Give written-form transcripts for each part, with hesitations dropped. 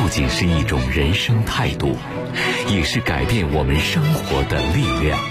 仅是一种人生态度，也是改变我们生活的力量。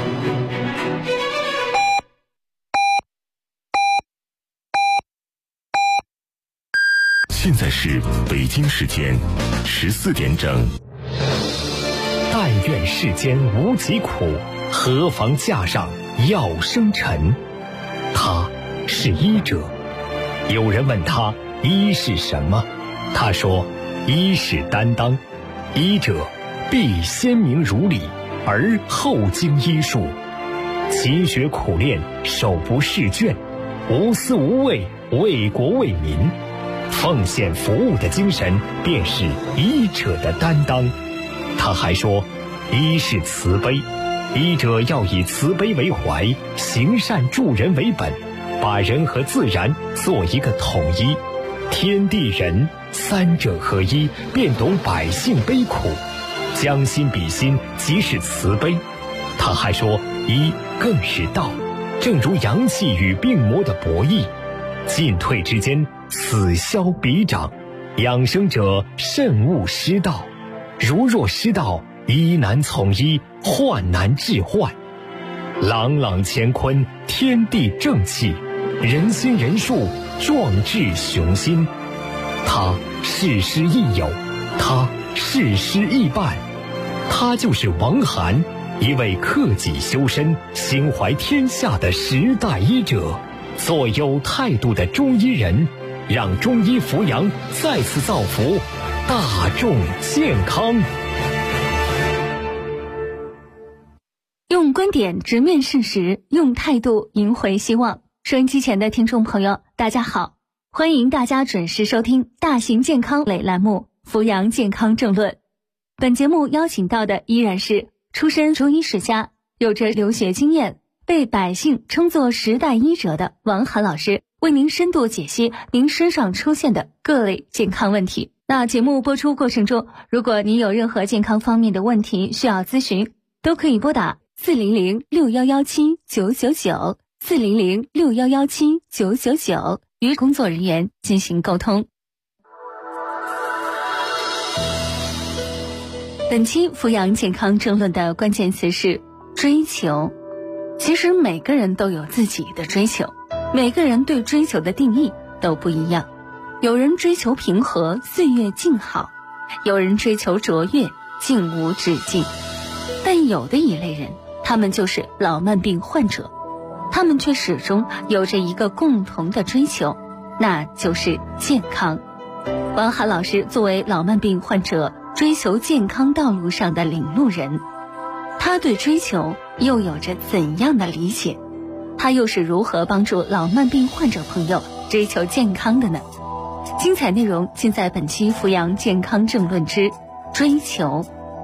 现在是北京时间14点整。 但愿世间无疾苦，何妨架上药生尘。他是医者。有人问他医是什么，他说医是担当。医者必先明如理，而后经医术，勤学苦练，手不释卷，无私无畏，为国为民，奉献服务的精神便是医者的担当。他还说医是慈悲，医者要以慈悲为怀，行善助人为本，把人和自然做一个统一，天地人三者合一，便懂百姓悲苦，将心比心，即是慈悲。他还说医更是道，正如阳气与病魔的博弈，进退之间，此消彼长，养生者慎勿失道。如若失道，医难从医，患难治患。朗朗乾坤，天地正气，人心人术，壮志雄心。他事师亦友，他事师亦伴。他就是王涵，一位克己修身、心怀天下的时代医者，做有态度的中医人，让中医扶阳再次造福大众健康。 用观点直面事实，用态度赢回希望。收音机前的听众朋友，大家好，欢迎大家准时收听大型健康类栏目《扶阳健康政论》。本节目邀请到的依然是出身中医世家，有着留学经验，被百姓称作时代医者的王涵老师，为您深度解析您身上出现的各类健康问题。那节目播出过程中，如果您有任何健康方面的问题需要咨询，都可以拨打400-6117-999 400-6117-999与工作人员进行沟通。本期扶阳健康政论的关键词是追求。其实每个人都有自己的追求，每个人对追求的定义都不一样。有人追求平和，岁月静好；有人追求卓越，静无止境。但有的一类人，他们就是老慢病患者，他们却始终有着一个共同的追求，那就是健康。王涵老师作为老慢病患者追求健康道路上的领路人，他对追求又有着怎样的理解？他又是如何帮助老慢病患者朋友追求健康的呢？精彩内容尽在本期扶阳健康政论之追求。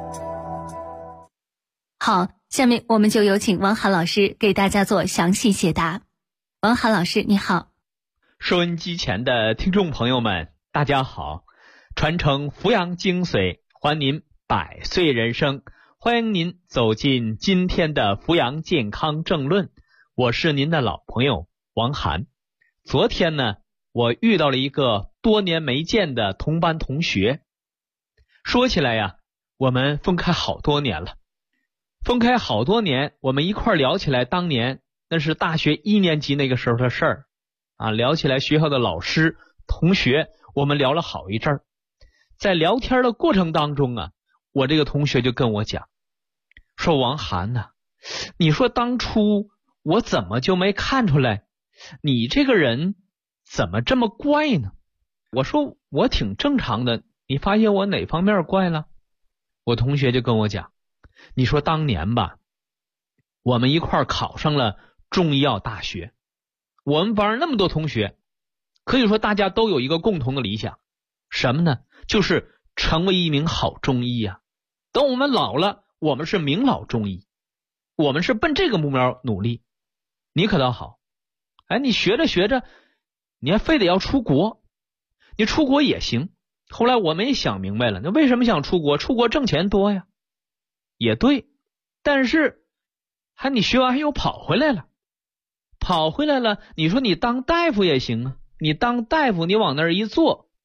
好，下面我们就有请王涵老师给大家做详细解答。王涵老师你好。 收音机前的听众朋友们大家好，传承扶阳精髓，还您百岁人生，欢迎您走进今天的扶阳健康政论，我是您的老朋友王涵。昨天呢，我遇到了一个多年没见的同班同学，说起来呀，我们分开好多年了。我们一块聊起来，当年那是大学1年级那个时候的事儿啊，聊起来学校的老师、同学，我们聊了好一阵儿。在聊天的过程当中啊，我这个同学就跟我讲，说王涵呐，你说当初我怎么就没看出来你这个人怎么这么怪呢？我说我挺正常的，你发现我哪方面怪了？我同学就跟我讲，你说当年吧，我们一块儿考上了中医药大学，我们班那么多同学，可以说大家都有一个共同的理想，什么呢？就是成为一名好中医啊。等我们老了，我们是名老中医，我们是奔这个目标努力。你可倒好，你学着学着，你还非得要出国，你出国也行。后来我们也想明白了，那为什么想出国？出国挣钱多呀。也对，但是你学完还又跑回来了，你说你当大夫也行啊，你当大夫你往那儿一坐，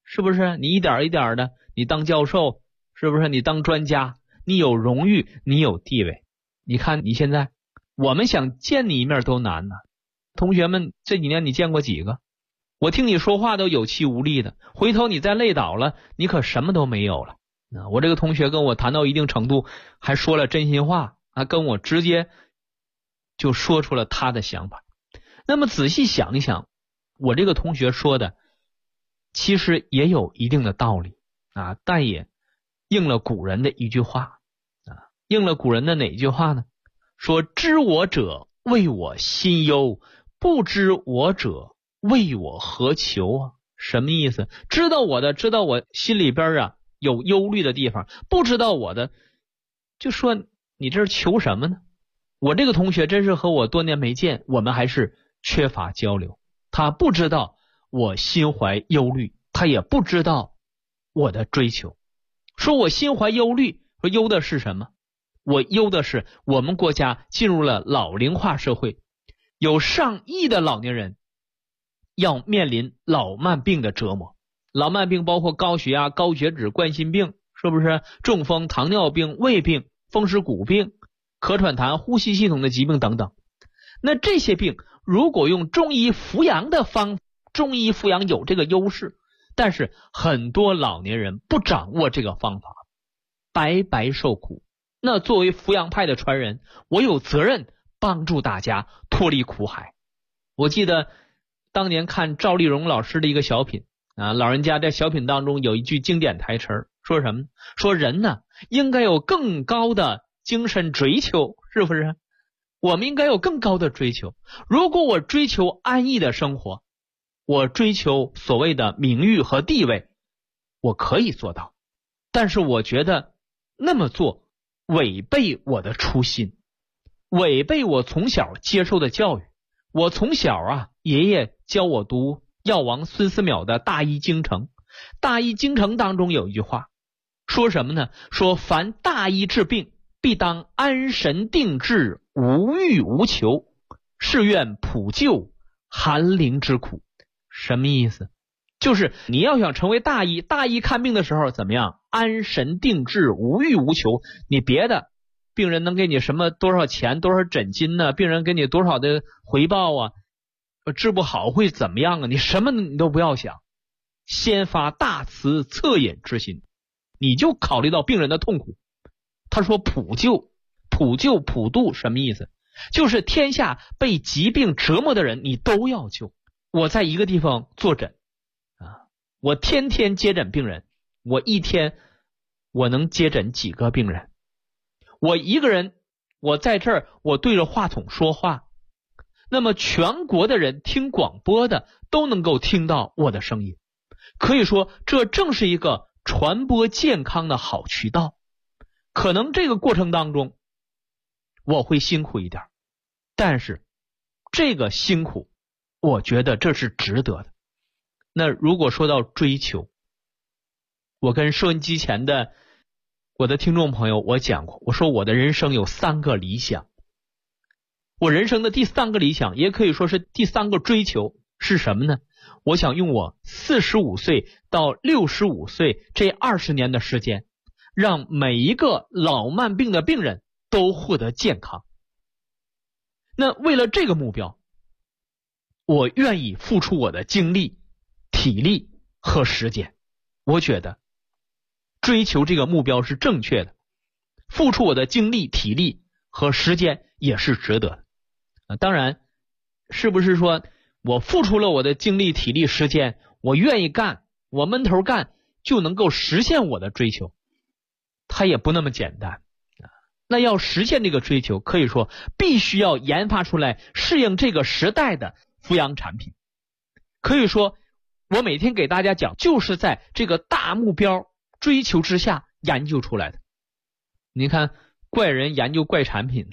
是不是？你一点一点的，你当教授，是不是？你当专家，你有荣誉，你有地位。你看你现在，我们想见你一面都难呢。同学们，这几年你见过几个？我听你说话都有气无力的，回头你再累倒了，你可什么都没有了。我这个同学跟我谈到一定程度，还说了真心话，跟我直接就说出了他的想法。那么仔细想一想，我这个同学说的其实也有一定的道理但也应了古人的一句话应了古人的哪句话呢？说知我者为我心忧，不知我者为我何求什么意思？知道我的，知道我心里边有忧虑的地方，不知道我的，就说你这是求什么呢？我这个同学真是和我多年没见，我们还是缺乏交流。他不知道我心怀忧虑，他也不知道我的追求。说我心怀忧虑，说忧的是什么？我忧的是我们国家进入了老龄化社会，有上亿的老年人要面临老慢病的折磨。老慢病包括高血压、高血脂、冠心病，是不是？中风、糖尿病、胃病、风湿骨病、咳喘痰、呼吸系统的疾病等等。那这些病如果用中医扶阳的方法，中医扶阳有这个优势，但是很多老年人不掌握这个方法，白白受苦。那作为扶阳派的传人，我有责任帮助大家脱离苦海。我记得当年看赵丽蓉老师的一个小品老人家在小品当中有一句经典台词，说什么？说人呢应该有更高的精神追求，是不是？我们应该有更高的追求。如果我追求安逸的生活，我追求所谓的名誉和地位，我可以做到，但是我觉得那么做违背我的初心，违背我从小接受的教育。我从小爷爷教我读药王孙思邈的大医精诚。大医精诚当中有一句话，说什么呢？说凡大医治病，必当安神定志，无欲无求，是愿普救寒灵之苦。什么意思？就是你要想成为大医，大医看病的时候怎么样？安神定志，无欲无求。你别的病人能给你什么多少钱，多少诊金呢？病人给你多少的回报治不好会怎么样你什么你都不要想，先发大慈恻隐之心，你就考虑到病人的痛苦。他说普救，普救普度什么意思？就是天下被疾病折磨的人你都要救。我在一个地方坐诊我天天接诊病人，我一天我能接诊几个病人？我一个人，我在这儿我对着话筒说话，那么全国的人听广播的都能够听到我的声音。可以说这正是一个传播健康的好渠道。可能这个过程当中我会辛苦一点，但是这个辛苦我觉得这是值得的。那如果说到追求，我跟收音机前的我的听众朋友我讲过，我说我的人生有3个理想。我人生的第3个理想，也可以说是第3个追求是什么呢？我想用我45岁到65岁这20年的时间，让每一个老慢病的病人都获得健康。那为了这个目标，我愿意付出我的精力、体力和时间。我觉得追求这个目标是正确的，付出我的精力、体力和时间也是值得的。当然是不是说我付出了我的精力、体力、时间，我愿意干，我闷头干就能够实现我的追求？它也不那么简单。那要实现这个追求，可以说必须要研发出来适应这个时代的扶阳产品。可以说我每天给大家讲，就是在这个大目标追求之下研究出来的。你看怪人研究怪产品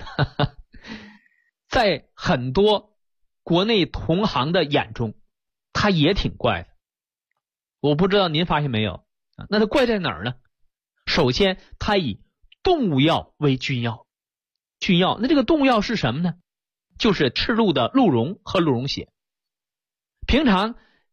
在很多国内同行的眼中他也挺怪的。我不知道您发现没有，那它怪在哪儿呢？首先他以动物药为君药。君药，那这个动物药是什么呢？就是赤鹿的鹿茸和鹿茸血。平常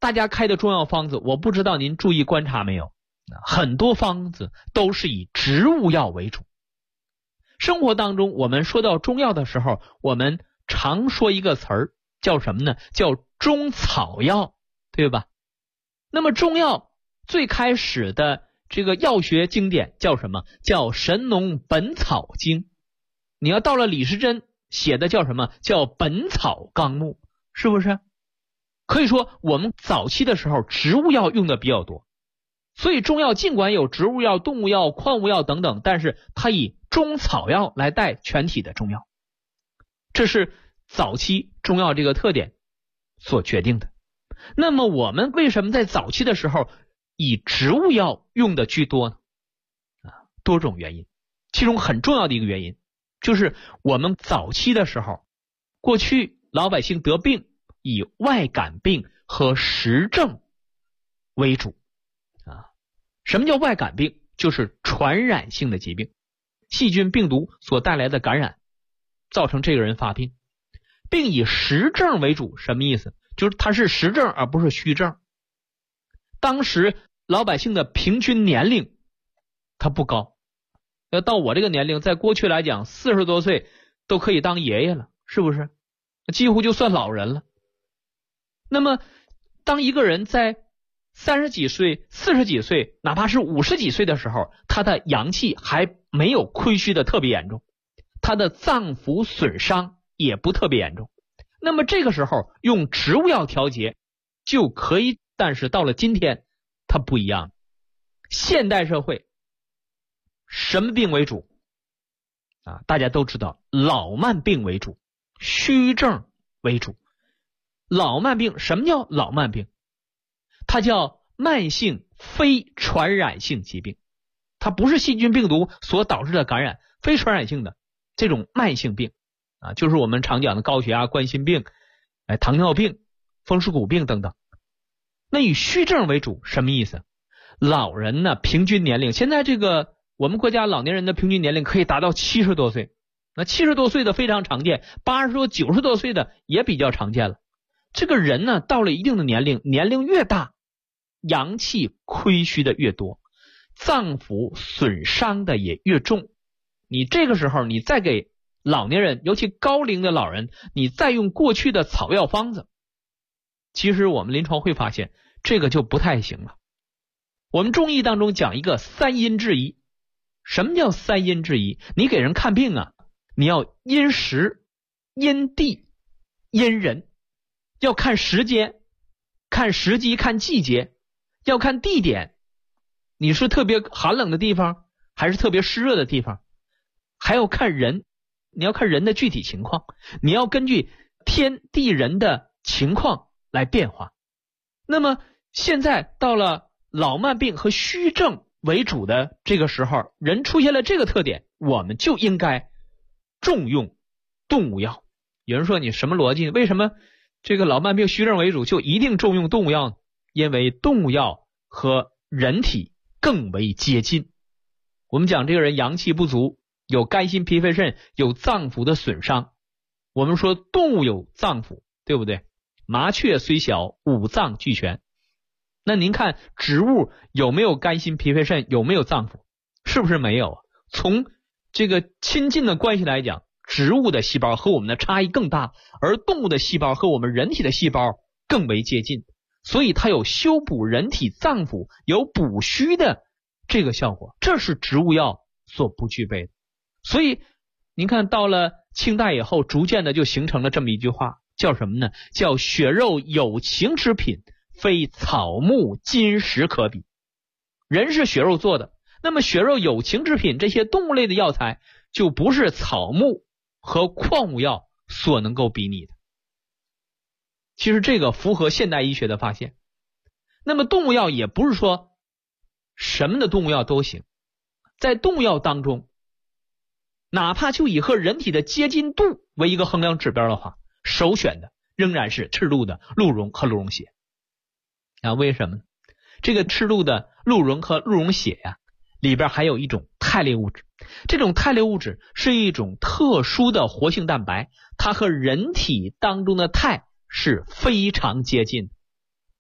大家开的中药方子，我不知道您注意观察没有，很多方子都是以植物药为主。生活当中我们说到中药的时候，我们常说一个词儿叫什么呢？叫中草药，对吧？那么中药最开始的这个药学经典叫什么？叫《神农本草经》。你要到了李时珍写的叫什么？叫《本草纲目》，是不是？可以说我们早期的时候植物药用的比较多，所以中药尽管有植物药、动物药、矿物药等等，但是它以中草药来带全体的中药，这是早期中药这个特点所决定的。那么我们为什么在早期的时候以植物药用的居多呢？多种原因，其中很重要的一个原因就是我们早期的时候，过去老百姓得病以外感病和实症为主什么叫外感病？就是传染性的疾病，细菌病毒所带来的感染造成这个人发病，并以实症为主。什么意思？就是它是实症而不是虚症。当时老百姓的平均年龄它不高，要到我这个年龄，在过去来讲40多岁都可以当爷爷了，是不是？几乎就算老人了。那么当一个人在30几岁、40几岁，哪怕是50几岁的时候，他的阳气还没有亏虚的特别严重，他的脏腑损伤也不特别严重，那么这个时候用植物药调节就可以。但是到了今天它不一样，现代社会什么病为主大家都知道，老慢病为主，虚症为主。老慢病，什么叫老慢病？它叫慢性非传染性疾病，它不是细菌病毒所导致的感染，非传染性的这种慢性病就是我们常讲的高血压、冠心病、糖尿病、风湿骨病等等。那以虚症为主，什么意思？老人呢，平均年龄，现在这个我们国家老年人的平均年龄可以达到70多岁，那70多岁的非常常见，80多、90多岁的也比较常见了。这个人呢，到了一定的年龄，年龄越大，阳气亏虚的越多，脏腑损伤的也越重。你这个时候你再给老年人，尤其高龄的老人，你再用过去的草药方子，其实我们临床会发现这个就不太行了。我们中医当中讲一个三阴治医。什么叫三阴治医？你给人看病你要因时、因地、因人，要看时间、看时机、看季节，要看地点，你是特别寒冷的地方还是特别湿热的地方，还要看人，你要看人的具体情况，你要根据天地人的情况来变化。那么现在到了老慢病和虚症为主的这个时候，人出现了这个特点，我们就应该重用动物药。有人说你什么逻辑？为什么这个老慢病虚症为主就一定重用动物药呢？因为动物药和人体更为接近。我们讲这个人阳气不足，有肝心脾肺肾，有脏腑的损伤。我们说动物有脏腑，对不对？麻雀虽小，五脏俱全。那您看植物有没有肝心脾肺肾，有没有脏腑？是不是没有？从这个亲近的关系来讲，植物的细胞和我们的差异更大，而动物的细胞和我们人体的细胞更为接近，所以它有修补人体脏腑、有补虚的这个效果，这是植物药所不具备的。所以您看到了清代以后，逐渐的就形成了这么一句话，叫什么呢？叫血肉有情之品，非草木金石可比。人是血肉做的，那么血肉有情之品，这些动物类的药材就不是草木和矿物药所能够比拟的。其实这个符合现代医学的发现。那么动物药也不是说什么的动物药都行，在动物药当中，哪怕就以和人体的接近度为一个衡量指标的话，首选的仍然是赤露的鹿茸和鹿茸血为什么呢？这个赤露的鹿茸和鹿茸血里边还有一种肽类物质，这种肽类物质是一种特殊的活性蛋白，它和人体当中的肽是非常接近的。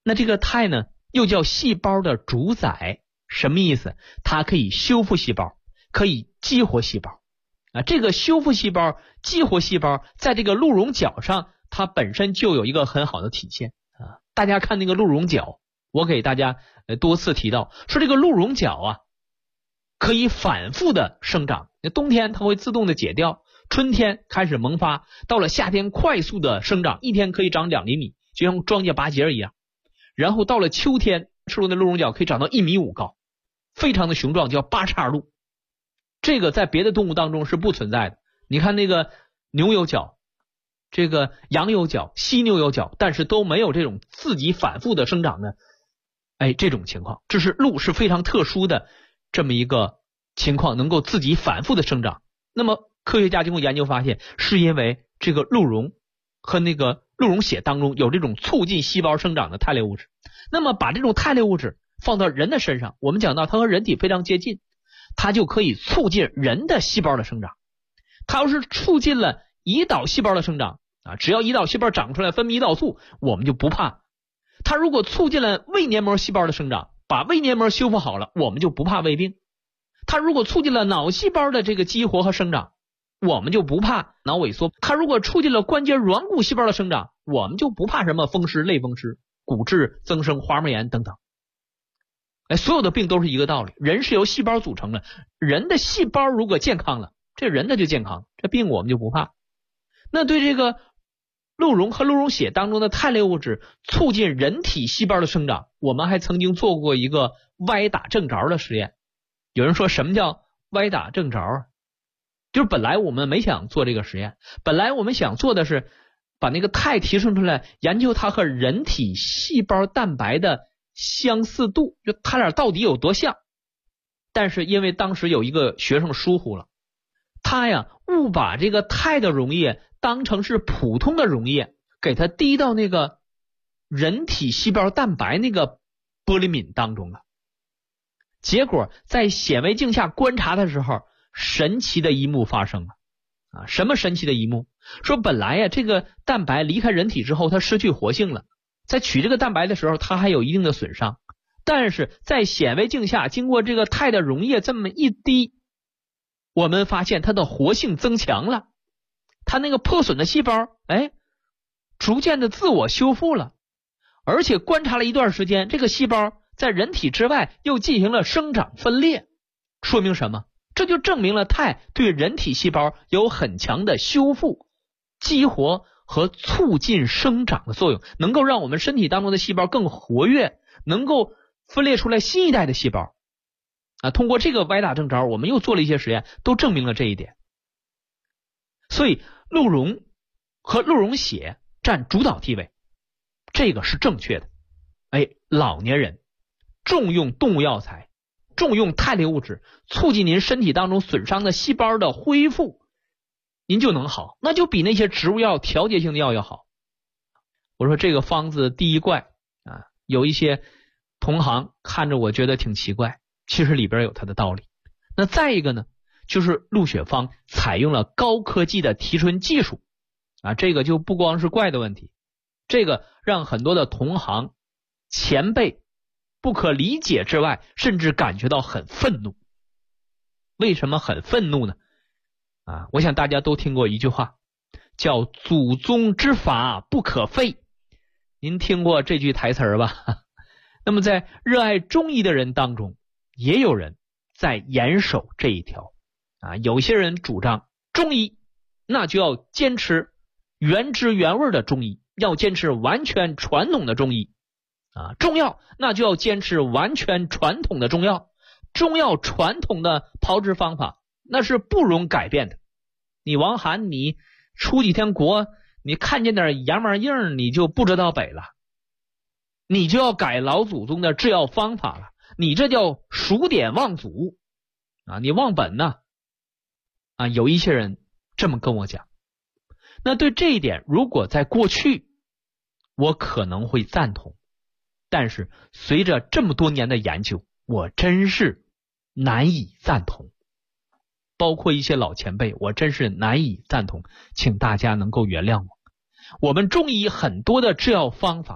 那这个肽呢，又叫细胞的主宰，什么意思？它可以修复细胞，可以激活细胞啊。这个修复细胞、激活细胞，在这个鹿茸角上，它本身就有一个很好的体现啊。大家看那个鹿茸角，我给大家多次提到，说这个鹿茸角啊，可以反复的生长。冬天它会自动的解掉，春天开始萌发，到了夏天快速的生长，一天可以长2厘米，就像庄稼拔节一样。然后到了秋天，赤鹿的鹿茸角可以长到1.5米高，非常的雄壮，叫八叉鹿。这个在别的动物当中是不存在的。你看那个牛有角，这个羊有角，犀牛有角，但是都没有这种自己反复的生长的这种情况。这是鹿是非常特殊的这么一个情况，能够自己反复的生长。那么科学家经过研究发现，是因为这个鹿茸和那个鹿茸血当中有这种促进细胞生长的肽类物质。那么把这种肽类物质放到人的身上，我们讲到它和人体非常接近，它就可以促进人的细胞的生长。它要是促进了胰岛细胞的生长啊，只要胰岛细胞长出来分泌胰岛素，我们就不怕。它如果促进了胃黏膜细胞的生长，把胃黏膜修复好了，我们就不怕胃病。它如果促进了脑细胞的这个激活和生长，我们就不怕脑萎缩。它如果促进了关节软骨细胞的生长，我们就不怕什么风湿、类风湿、骨质增生、滑膜炎等等。所有的病都是一个道理，人是由细胞组成的，人的细胞如果健康了，这人的就健康，这病我们就不怕。那对这个鹿茸和鹿茸血当中的肽类物质促进人体细胞的生长，我们还曾经做过一个歪打正着的实验。有人说什么叫歪打正着？就是本来我们没想做这个实验，本来我们想做的是把那个肽提升出来，研究它和人体细胞蛋白的相似度，就它俩到底有多像。但是因为当时有一个学生疏忽了，他呀误把这个肽的溶液当成是普通的溶液，给它滴到那个人体细胞蛋白那个玻璃皿当中了。结果在显微镜下观察的时候，神奇的一幕发生了啊！什么神奇的一幕？说本来呀这个蛋白离开人体之后，它失去活性了，在取这个蛋白的时候，它还有一定的损伤。但是在显微镜下经过这个肽的溶液这么一滴，我们发现它的活性增强了，它那个破损的细胞逐渐的自我修复了，而且观察了一段时间，这个细胞在人体之外又进行了生长分裂。说明什么？这就证明了肽对人体细胞有很强的修复、激活和促进生长的作用，能够让我们身体当中的细胞更活跃，能够分裂出来新一代的细胞啊。通过这个歪打正着，我们又做了一些实验，都证明了这一点。所以鹿茸和鹿茸血占主导地位，这个是正确的。老年人重用动物药材，重用肽类物质，促进您身体当中损伤的细胞的恢复，您就能好，那就比那些植物药、调节性的药要好。我说这个方子第一怪啊，有一些同行看着我觉得挺奇怪，其实里边有它的道理。那再一个呢，就是鹿血方采用了高科技的提纯技术啊，这个就不光是怪的问题，这个让很多的同行前辈不可理解之外，甚至感觉到很愤怒。为什么很愤怒呢？我想大家都听过一句话，叫祖宗之法不可废。您听过这句台词吧？那么在热爱中医的人当中，也有人在严守这一条有些人主张中医那就要坚持原汁原味的中医，要坚持完全传统的中医中药那就要坚持完全传统的中药，中药传统的炮制方法那是不容改变的。你王涵你出几天国，你看见点洋玩意儿你就不知道北了，你就要改老祖宗的制药方法了，你这叫数典忘祖你忘本呢有一些人这么跟我讲。那对这一点，如果在过去我可能会赞同，但是随着这么多年的研究，我真是难以赞同。包括一些老前辈，我真是难以赞同，请大家能够原谅我。我们中医很多的制药方法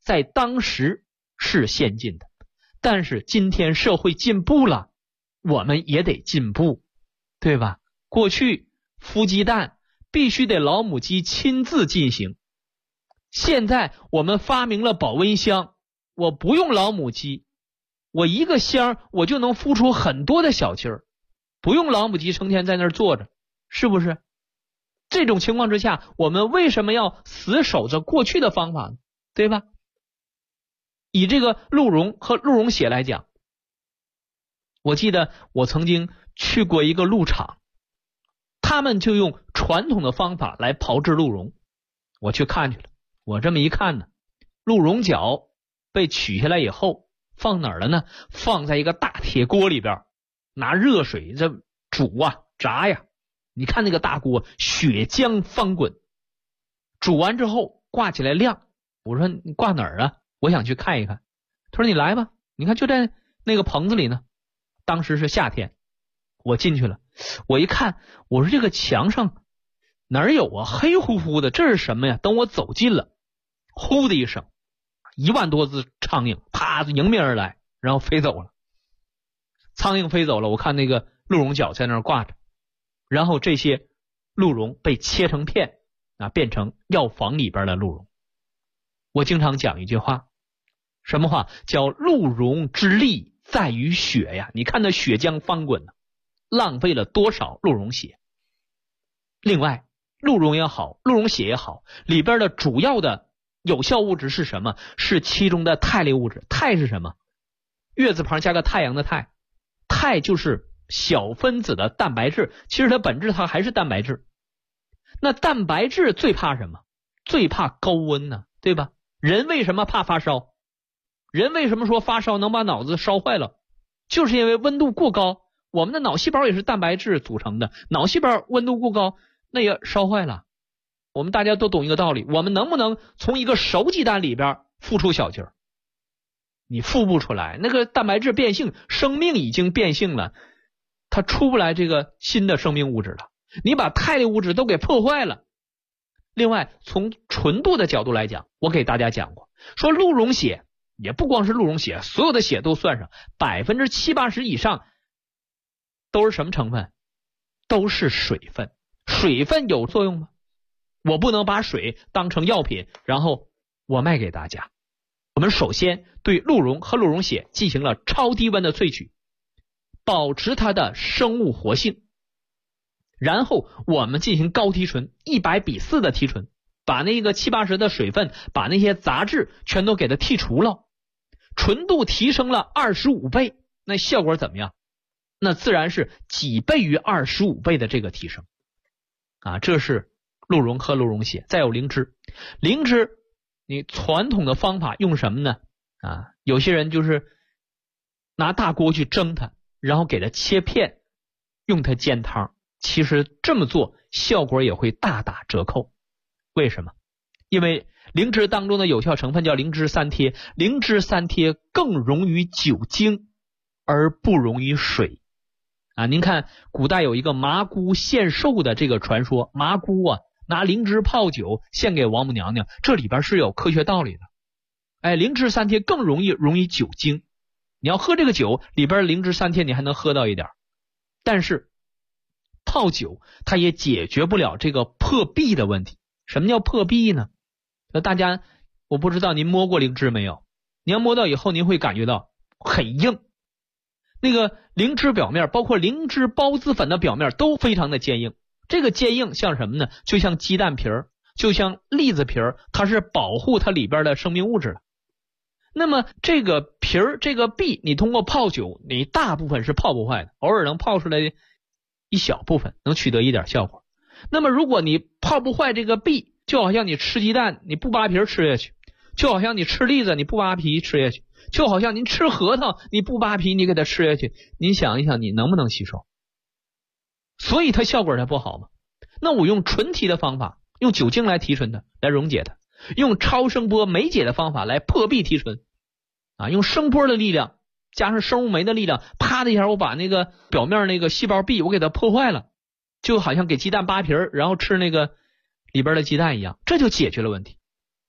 在当时是先进的，但是今天社会进步了，我们也得进步，对吧？过去孵鸡蛋必须得老母鸡亲自进行，现在我们发明了保温箱，我不用老母鸡，我一个箱我就能孵出很多的小鸡儿，不用老母鸡成天在那儿坐着，是不是？这种情况之下，我们为什么要死守着过去的方法呢？对吧？以这个鹿茸和鹿茸血来讲，我记得我曾经去过一个鹿场，他们就用传统的方法来炮制鹿茸。我去看去了，我这么一看呢，鹿茸角被取下来以后放哪儿了呢？放在一个大铁锅里边，拿热水这煮啊炸呀，你看那个大锅血浆翻滚，煮完之后挂起来晾。我说你挂哪儿啊？我想去看一看。他说你来吧，你看就在那个棚子里呢。当时是夏天，我进去了，我一看，我说这个墙上哪儿有啊？黑乎乎的，这是什么呀？等我走近了，呼的一声，1万多只苍蝇啪迎面而来，然后飞走了。苍蝇飞走了，我看那个鹿茸角在那儿挂着，然后这些鹿茸被切成片啊，变成药房里边的鹿茸。我经常讲一句话，什么话？叫鹿茸之利在于血呀！你看那血浆翻滚呢，浪费了多少鹿茸血。另外，鹿茸也好，鹿茸血也好，里边的主要的有效物质是什么？是其中的肽类物质。肽是什么？月字旁加个太阳的太，肽就是小分子的蛋白质，其实它本质它还是蛋白质。那蛋白质最怕什么？最怕高温呢，对吧？人为什么怕发烧？人为什么说发烧能把脑子烧坏了？就是因为温度过高，我们的脑细胞也是蛋白质组成的，脑细胞温度过高，那也烧坏了。我们大家都懂一个道理，我们能不能从一个熟鸡蛋里边孵出小鸡儿？你孵不出来，那个蛋白质变性，生命已经变性了，它出不来这个新的生命物质了，你把肽类物质都给破坏了。另外，从纯度的角度来讲，我给大家讲过，说鹿茸血也不光是鹿茸血，所有的血都算上，70%-80%以上都是什么成分？都是水分。水分有作用吗？我不能把水当成药品，然后我卖给大家。我们首先对鹿茸和鹿茸血进行了超低温的萃取，保持它的生物活性。然后我们进行高提纯，100:4的提纯，把那个70-80%的水分，把那些杂质全都给它剔除了，纯度提升了25倍，那效果怎么样？那自然是几倍于25倍的这个提升啊！这是鹿茸和鹿茸血。再有灵芝，灵芝你传统的方法用什么呢？啊，有些人就是拿大锅去蒸它，然后给它切片，用它煎汤。其实这么做效果也会大打折扣。为什么？因为灵芝当中的有效成分叫灵芝三萜，灵芝三萜更溶于酒精而不溶于水啊！您看古代有一个麻姑献寿的这个传说，麻姑啊拿灵芝泡酒献给王母娘娘，这里边是有科学道理的。哎，灵芝三萜更容易溶于酒精，你要喝这个酒里边灵芝三萜你还能喝到一点，但是泡酒它也解决不了这个破壁的问题。什么叫破壁呢？大家我不知道您摸过灵芝没有，您要摸到以后您会感觉到很硬，那个灵芝表面包括灵芝孢子粉的表面都非常的坚硬。这个坚硬像什么呢？就像鸡蛋皮儿，就像栗子皮儿，它是保护它里边的生命物质的。那么这个皮儿这个壁你通过泡酒你大部分是泡不坏的，偶尔能泡出来一小部分能取得一点效果。那么如果你泡不坏这个壁，就好像你吃鸡蛋你不扒皮吃下去，就好像你吃栗子你不扒皮吃下去，就好像您吃核桃你不扒皮你给它吃下去，您想一想你能不能吸收？所以它效果才不好嘛。那我用纯提的方法，用酒精来提纯它，来溶解它，用超声波酶解的方法来破壁提纯啊，用声波的力量加上生物酶的力量，啪的一下我把那个表面那个细胞壁我给它破坏了，就好像给鸡蛋扒皮然后吃那个里边的鸡蛋一样，这就解决了问题。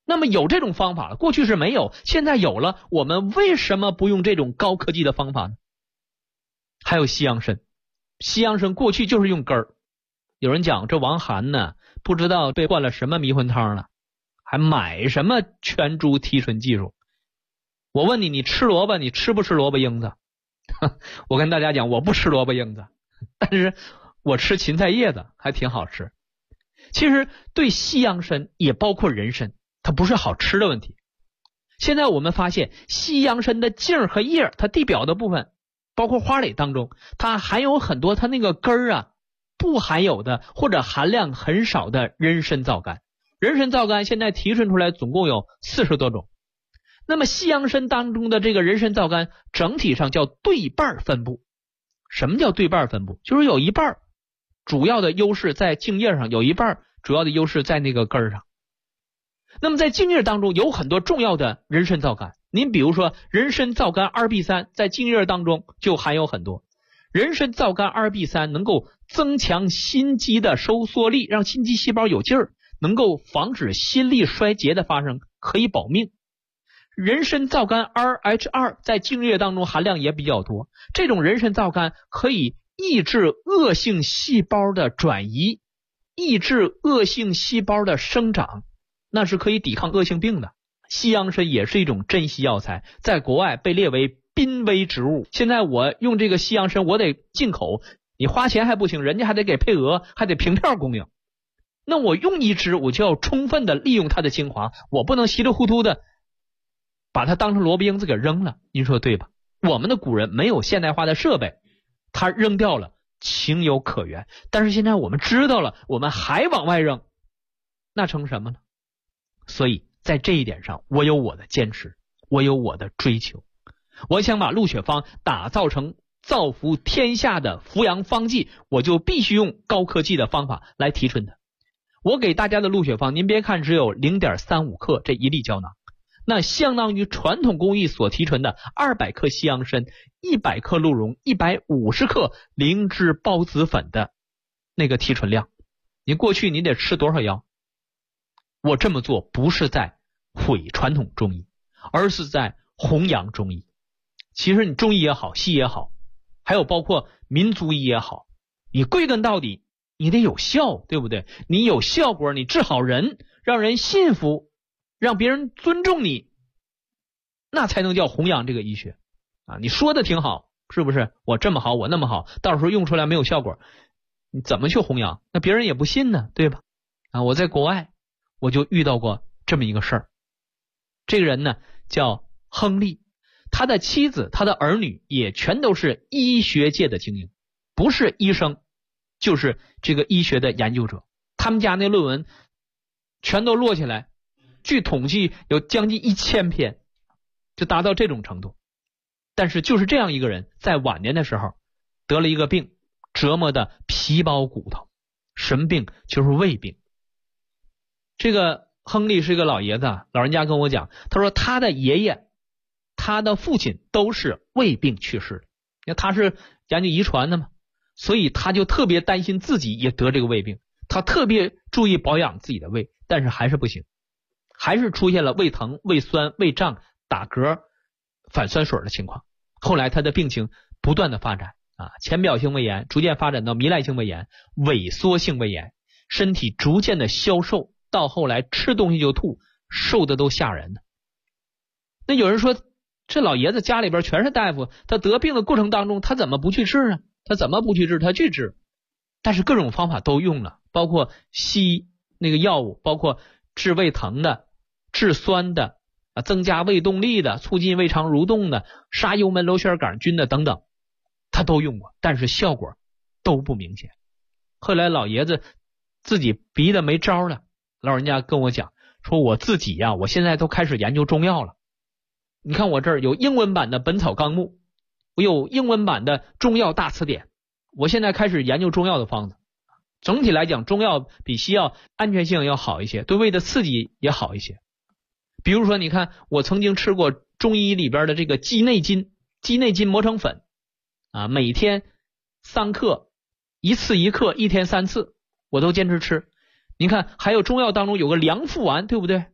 那么有这种方法了，过去是没有，现在有了，我们为什么不用这种高科技的方法呢？还有西洋参，西洋参过去就是用根儿。有人讲这王涵呢，不知道被灌了什么迷魂汤了，还买什么全株提纯技术。我问你，你吃萝卜，你吃不吃萝卜缨子？我跟大家讲，我不吃萝卜缨子，但是我吃芹菜叶子，还挺好吃。其实对西洋参也包括人参，它不是好吃的问题。现在我们发现西洋参的茎和叶，它地表的部分包括花蕾当中，它含有很多它那个根儿啊不含有的或者含量很少的人参皂苷。人参皂苷现在提纯出来总共有40多种。那么西洋参当中的这个人参皂苷整体上叫对半分布。什么叫对半分布？就是有一半主要的优势在茎叶上，有一半主要的优势在那个根儿上。那么在茎叶当中有很多重要的人参皂苷，您比如说人参皂苷 2B3 在茎叶当中就含有很多。人参皂苷 2B3 能够增强心肌的收缩力，让心肌细胞有劲儿，能够防止心力衰竭的发生，可以保命。人参皂苷 2H2 在茎叶当中含量也比较多，这种人参皂苷可以抑制恶性细胞的转移，抑制恶性细胞的生长，那是可以抵抗恶性病的。西洋参也是一种珍稀药材，在国外被列为濒危植物。现在我用这个西洋参，我得进口，你花钱还不行，人家还得给配额，还得凭票供应。那我用一支，我就要充分的利用它的精华，我不能稀里糊涂的把它当成萝卜缨子给扔了，您说对吧？我们的古人没有现代化的设备，他扔掉了情有可原。但是现在我们知道了，我们还往外扔，那成什么呢？所以在这一点上，我有我的坚持，我有我的追求。我想把鹿血芳打造成造福天下的扶阳方剂，我就必须用高科技的方法来提纯它。我给大家的鹿血芳，您别看只有 0.35 克这一粒胶囊，那相当于传统工艺所提纯的200克西洋参、100克鹿茸、150克灵芝孢子粉的那个提纯量。你过去你得吃多少药？我这么做不是在毁传统中医，而是在弘扬中医。其实你中医也好，西医也好，还有包括民族医也好，你归根到底你得有效，对不对？你有效果，你治好人，让人信服，让别人尊重你，那才能叫弘扬这个医学啊！你说的挺好，是不是？我这么好，我那么好，到时候用出来没有效果，你怎么去弘扬？那别人也不信呢，对吧？啊，我在国外我就遇到过这么一个事儿。这个人呢叫亨利，他的妻子他的儿女也全都是医学界的精英，不是医生就是这个医学的研究者。他们家那论文全都摞起来，据统计有将近1000篇，就达到这种程度。但是就是这样一个人，在晚年的时候得了一个病，折磨的皮包骨头。什么病？就是胃病。这个亨利是一个老爷子，老人家跟我讲，他说他的爷爷他的父亲都是胃病去世的，因为他是研究遗传的嘛，所以他就特别担心自己也得这个胃病，他特别注意保养自己的胃，但是还是不行，还是出现了胃疼、胃酸、胃胀、打嗝、反酸水的情况。后来他的病情不断的发展啊，浅表性胃炎逐渐发展到糜烂性胃炎、萎缩性胃炎，身体逐渐的消瘦，到后来吃东西就吐，瘦的都吓人了。那有人说，这老爷子家里边全是大夫，他得病的过程当中他怎么不去治呢？他怎么不去治？他去治，但是各种方法都用了，包括西那个药物，包括治胃疼的、治酸的、增加胃动力的、促进胃肠蠕动的、杀幽门螺旋杆菌的等等，他都用过，但是效果都不明显。后来老爷子自己逼得没招了，老人家跟我讲说，我自己呀，我现在都开始研究中药了。你看我这儿有英文版的《本草纲目》，我有英文版的《中药大词典》，我现在开始研究中药的方子。整体来讲，中药比西药安全性要好一些，对胃的刺激也好一些。比如说你看，我曾经吃过中医里边的这个鸡内金，鸡内金磨成粉啊，每天3克，一次1克，一天3次，我都坚持吃。你看还有中药当中有个凉附丸，对不对？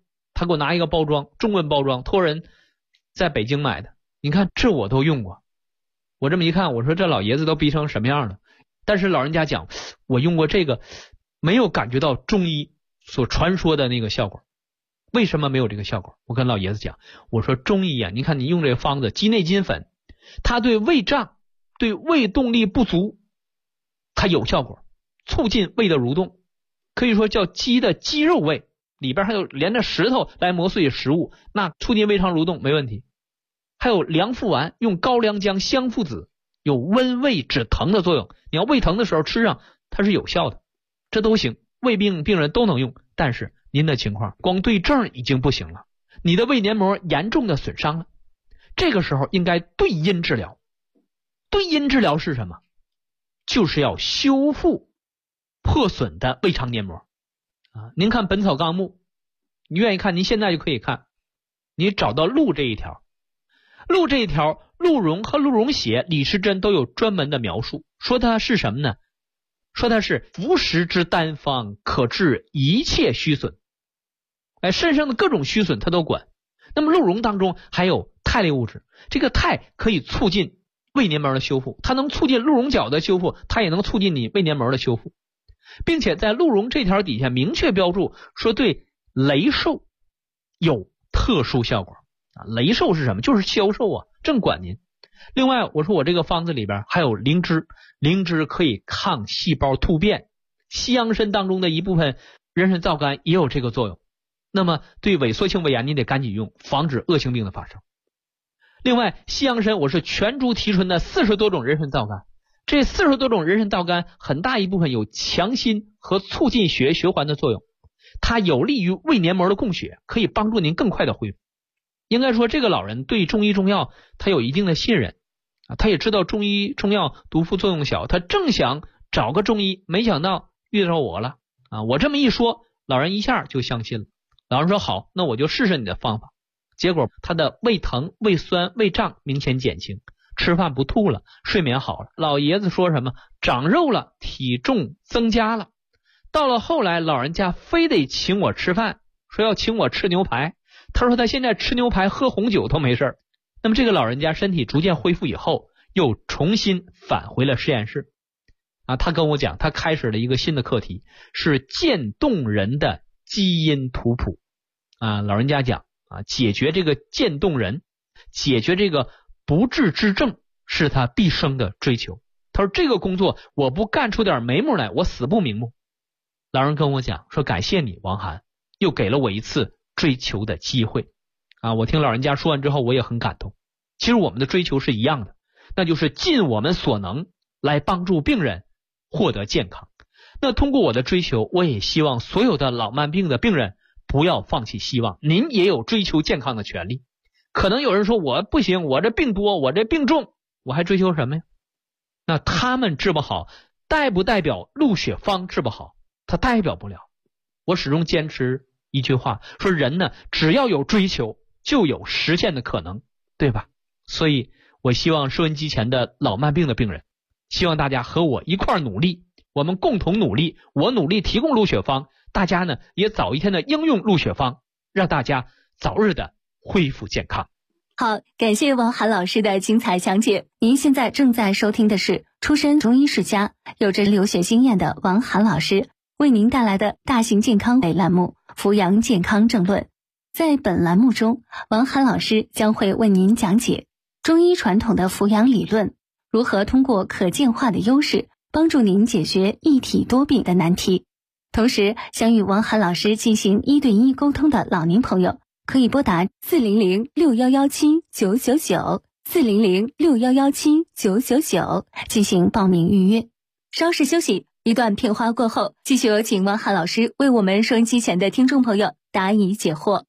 他给我拿一个包装，中文包装，托人在北京买的。你看这我都用过，我这么一看，我说这老爷子都逼成什么样了？但是老人家讲，我用过这个，没有感觉到中医所传说的那个效果。为什么没有这个效果？我跟老爷子讲，我说中医啊，你看你用这个方子鸡内金粉，它对胃胀、对胃动力不足，它有效果，促进胃的蠕动，可以说叫鸡的肌肉胃，里边还有连着石头来磨碎食物，那促进胃肠蠕动没问题。还有凉附丸，用高良姜、香附子，有温胃止疼的作用，你要胃疼的时候吃上，它是有效的，这都行，胃病病人都能用。但是您的情况光对症已经不行了，你的胃黏膜严重的损伤了，这个时候应该对阴治疗。对阴治疗是什么？就是要修复破损的胃肠黏膜啊！您看《本草纲目》，你愿意看，您现在就可以看，你找到鹿这一条，鹿这一条，鹿茸和鹿茸血、李时珍都有专门的描述，说它是什么呢？说它是服食之单方，可治一切虚损。肾上的各种虚损它都管。那么鹿茸当中还有肽类物质，这个肽可以促进胃黏膜的修复，它能促进鹿茸角的修复，它也能促进你胃黏膜的修复，并且在鹿茸这条底下明确标注说对雷瘦有特殊效果啊。雷瘦是什么？就是消瘦啊，正管您。另外我说我这个方子里边还有灵芝，灵芝可以抗细胞突变，西洋参当中的一部分人参皂苷也有这个作用。那么对萎缩性胃炎你得赶紧用，防止恶性病的发生。另外西洋参我是全株提纯的40多种人参皂苷，这40多种人参皂苷很大一部分有强心和促进血液循环的作用，它有利于胃黏膜的供血，可以帮助您更快的恢复。应该说这个老人对中医中药他有一定的信任啊，他也知道中医中药毒副作用小，他正想找个中医，没想到遇到我了啊！我这么一说，老人一下就相信了。老人说好，那我就试试你的方法。结果他的胃疼、胃酸、胃胀明显减轻，吃饭不吐了，睡眠好了。老爷子说什么？长肉了，体重增加了。到了后来，老人家非得请我吃饭，说要请我吃牛排。他说他现在吃牛排喝红酒都没事。那么这个老人家身体逐渐恢复以后，又重新返回了实验室啊。他跟我讲，他开始了一个新的课题，是渐冻人的基因图谱啊。老人家讲啊，解决这个渐冻人，解决这个不治之症，是他毕生的追求。他说这个工作我不干出点眉目来，我死不瞑目。老人跟我讲说，感谢你王涵，又给了我一次追求的机会啊！我听老人家说完之后，我也很感动。其实我们的追求是一样的，那就是尽我们所能来帮助病人获得健康。那通过我的追求，我也希望所有的老慢病的病人不要放弃希望，您也有追求健康的权利。可能有人说我不行，我这病多，我这病重，我还追求什么呀？那他们治不好，代不代表陆雪芳治不好？他代表不了。我始终坚持一句话，说人呢，只要有追求，就有实现的可能，对吧？所以我希望收音机前的老慢病的病人，希望大家和我一块努力，我们共同努力，我努力提供陆雪芳，大家呢也早一天的应用陆雪芳，让大家早日的恢复健康。 好，感谢王涵老师的精彩讲解。您现在正在收听的是出身中医世家、有着留学经验的王涵老师为您带来的大型健康类栏目《扶阳健康政论》。在本栏目中，王涵老师将会为您讲解中医传统的扶阳理论，如何通过可见化的优势帮助您解决一体多病的难题。同时，想与王涵老师进行1对1沟通的老年朋友，可以拨打400-6117-999 400-6117-999进行报名预约。稍事休息，一段片花过后，继续有请王涵老师为我们收音机前的听众朋友答疑解惑。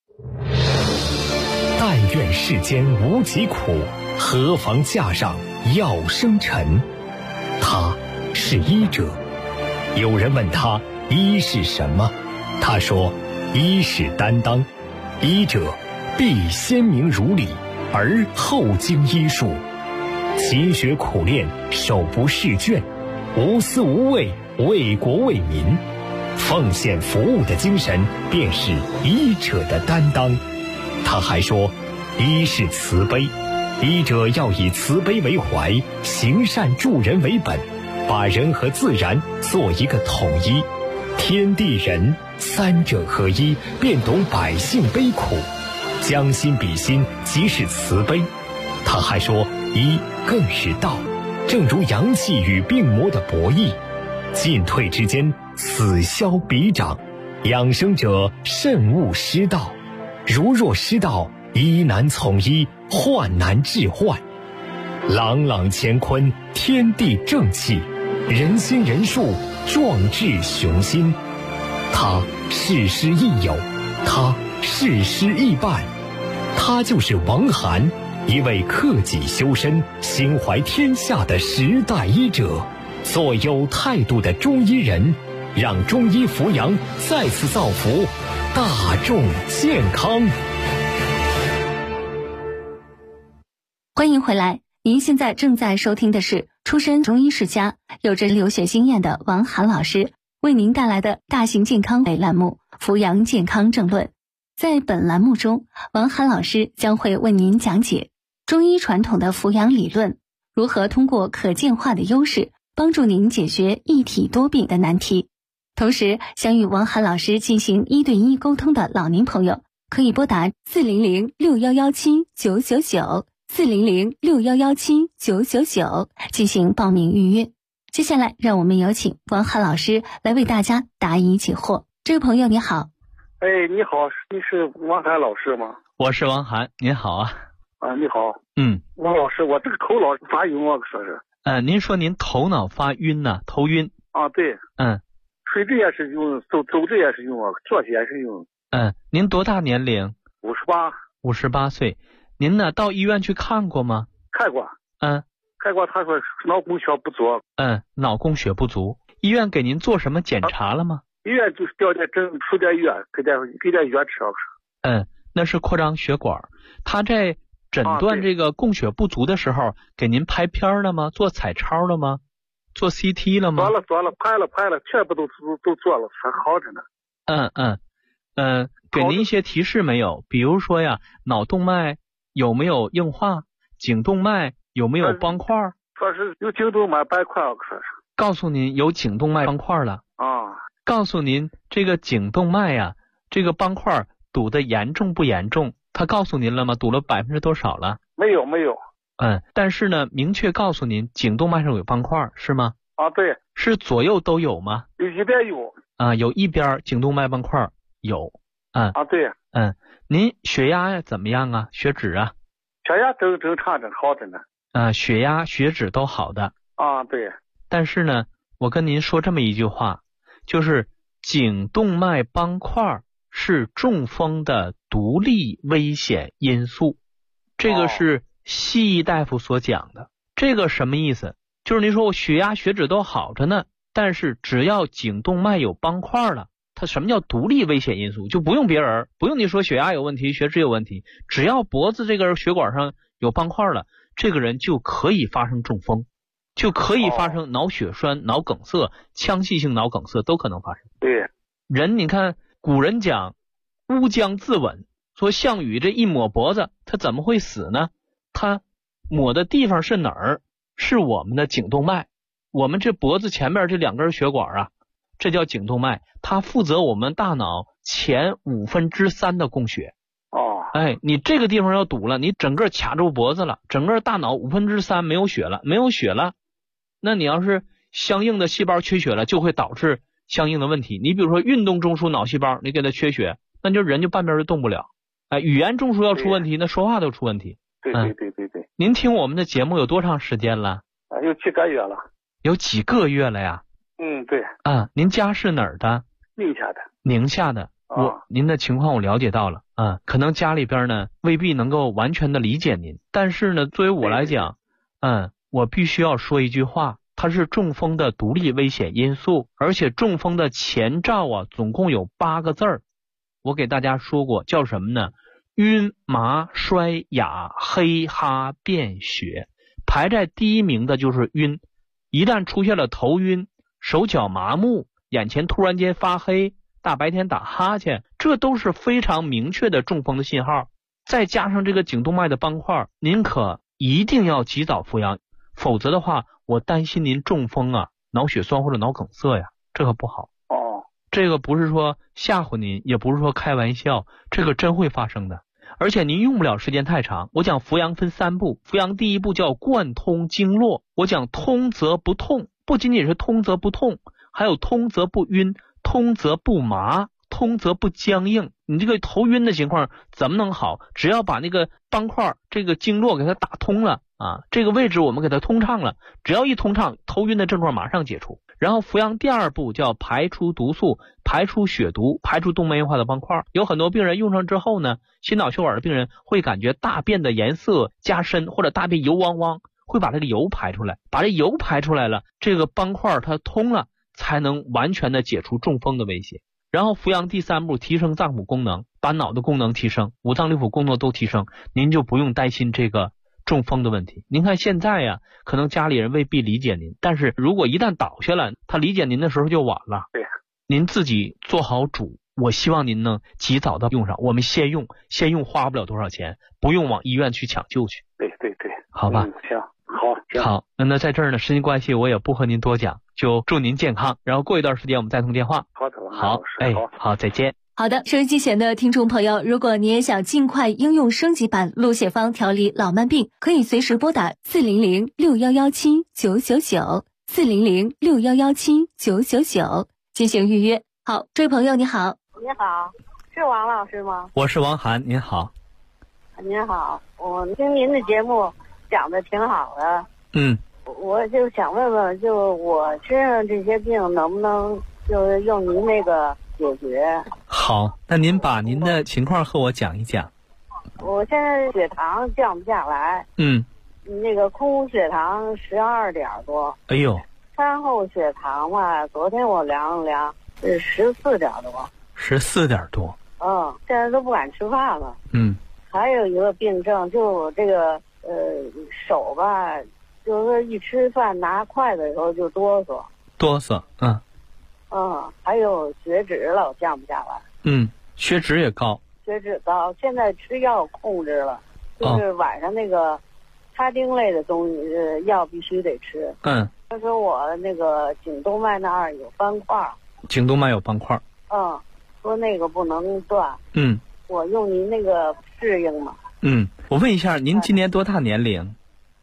但愿世间无疾苦，何妨架上药生尘。他是医者。有人问他医是什么，他说医是担当，医者必先明如理，而后经医术，勤学苦练，手不释卷，无私无畏，为国为民。 奉献服务的精神便是医者的担当。他还说，医是慈悲，医者要以慈悲为怀，行善助人为本，把人和自然做一个统一，天地人三者合一，便懂百姓悲苦，将心比心，即是慈悲。他还说，医更是道，正如阳气与病魔的博弈，进退之间，此消彼长，养生者慎勿失道。如若失道，医难从医，患难治患。朗朗乾坤，天地正气，人心人术，壮志雄心。他事师亦友，他事师亦伴，他就是王涵，一位克己修身、心怀天下的时代医者，做有态度的中医人，让中医扶阳再次造福大众健康。 欢迎回来，您现在正在收听的是出身中医世家、有着留学经验的王涵老师为您带来的大型健康类栏目《扶阳健康正论》。在本栏目中，王涵老师将会为您讲解中医传统的扶阳理论，如何通过可见化的优势帮助您解决一体多病的难题。同时，想与王涵老师进行1对1沟通的老年朋友，可以拨打400-6117-999 400-6117-999进行报名预约。接下来，让我们有请王涵老师来为大家答疑解惑。这位朋友你好。 你好，你是王涵老师吗？ 我是王涵，您好啊。 你好。王老师，我这个头脑发晕啊，说是。 您说您头脑发晕呢？头晕。 对。睡着也是晕，走着也是晕啊，坐起也是晕。 您多大年龄 ？58。 58岁。您呢，到医院去看过吗？ 看过。看过，他说脑供血不足。 脑供血不足。医院给您做什么检查了吗？ 医院就是调点针，输点药，给点药吃。 那是扩张血管。他在诊断这个供血不足的时候，给您拍片了吗？做彩超了吗？做 CT 了吗？ 做了，拍了，全部都做了，还好着呢。 给您一些提示没有？比如说呀，脑动脉有没有硬化？颈动脉有没有斑块？ 说是有颈动脉斑块，说是。 告诉您有颈动脉斑块了。告诉您这个颈动脉呀，这个斑块堵得严重不严重？他告诉您了吗？堵了多少了？ 没有。 但是呢，明确告诉您颈动脉上有斑块，是吗？ 对。是左右都有吗？ 有一边有。 有一边颈动脉斑块有。 对。 您血压怎么样啊？血脂啊？ 血压正常着，好着呢。 血压血脂都好的。 对。 但是呢，我跟您说这么一句话，就是颈动脉斑块是中风的独立危险因素，这个是西医大夫所讲的。这个什么意思？就是您说我血压血脂都好着呢，但是只要颈动脉有斑块了，它什么叫独立危险因素？就不用别人，不用你说血压有问题，血脂有问题，只要脖子这根血管上有斑块了，这个人就可以发生中风，就可以发生脑血栓、脑梗塞、腔隙性脑梗塞都可能发生。 对。 人你看古人讲乌江自刎，说项羽这一抹脖子他怎么会死呢？他抹的地方是哪儿？是我们的颈动脉，我们这脖子前面这2根血管啊，这叫颈动脉，它负责我们大脑前3/5的供血。你这个地方要堵了，你整个卡住脖子了，整个大脑3/5没有血了，那你要是相应的细胞缺血了，就会导致相应的问题。你比如说运动中枢脑细胞，你给它缺血，那就人就半边就动不了。语言中枢要出问题，那说话都出问题。 对。 您听我们的节目有多长时间了？ 有几个月了。 有几个月了呀？ 对。 您家是哪儿的？宁夏的。您的情况我了解到了。可能家里边呢未必能够完全的理解您，但是呢，作为我来讲，我必须要说一句话，它是中风的独立危险因素，而且中风的前兆总共有8个字儿，我给大家说过，叫什么呢？晕、麻、衰、哑、黑、哈、便血。排在第一名的就是晕，一旦出现了头晕、手脚麻木、 眼前突然间发黑，大白天打哈欠，这都是非常明确的中风的信号。再加上这个颈动脉的斑块，您可一定要及早服药，否则的话，我担心您中风啊，脑血栓或者脑梗塞呀，这可不好。这个不是说吓唬您，也不是说开玩笑，这个真会发生的。而且您用不了时间太长。我讲扶阳分3步，扶阳第1步叫贯通经络，我讲通则不痛，不仅仅是通则不痛，还有通则不晕，通则不麻，通则不僵硬。你这个头晕的情况怎么能好？只要把那个斑块这个经络给它打通了啊，这个位置我们给它通畅了，只要一通畅，头晕的症状马上解除。然后扶阳第2步叫排出毒素，排出血毒，排出动脉硬化的斑块。有很多病人用上之后呢，心脑血管的病人会感觉大便的颜色加深，或者大便油汪汪，会把这个油排出来，把这油排出来了，这个斑块它通了，才能完全的解除中风的威胁。然后扶阳第3步提升脏腑功能，把脑的功能提升，五脏六腑功能都提升，您就不用担心这个中风的问题。您看现在呀，可能家里人未必理解您，但是如果一旦倒下了，他理解您的时候就晚了。 对， 您自己做好主，我希望您呢及早的用上。我们先用花不了多少钱，不用往医院去抢救去。 对， 好吧。 行， 好，那在这儿呢，时间关系我也不和您多讲，就祝您健康。然后过一段时间我们再通电话。 好的， 好，再见。 好的，收音机前的听众朋友，如果你也想尽快应用升级版鹿血芳调理老慢病，可以随时拨打400-6117-999，400-6117-999进行预约。好，这位朋友你好。 你好，是王老师吗？ 我是王涵，您好。 您好，我听您的节目讲的挺好的。我就想问问，就我身上这些病能不能就是用您那个解决？ 好，那您把您的情况和我讲一讲。 我现在血糖降不下来，那个空血糖12点多， 哎呦， 餐后血糖吧，昨天我量了量是14点多 ，14点多， 现在都不敢吃饭了。还有一个病症，就我这个手吧，就是一吃饭拿筷子以后就哆嗦，还有血脂老降不下来。 血脂也高， 现在吃药控制了，就是晚上那个他汀类的东西药必须得吃。他说我那个颈动脉那儿有斑块。说那个不能断。我用您那个适应吗？ 我问一下，您今年多大年龄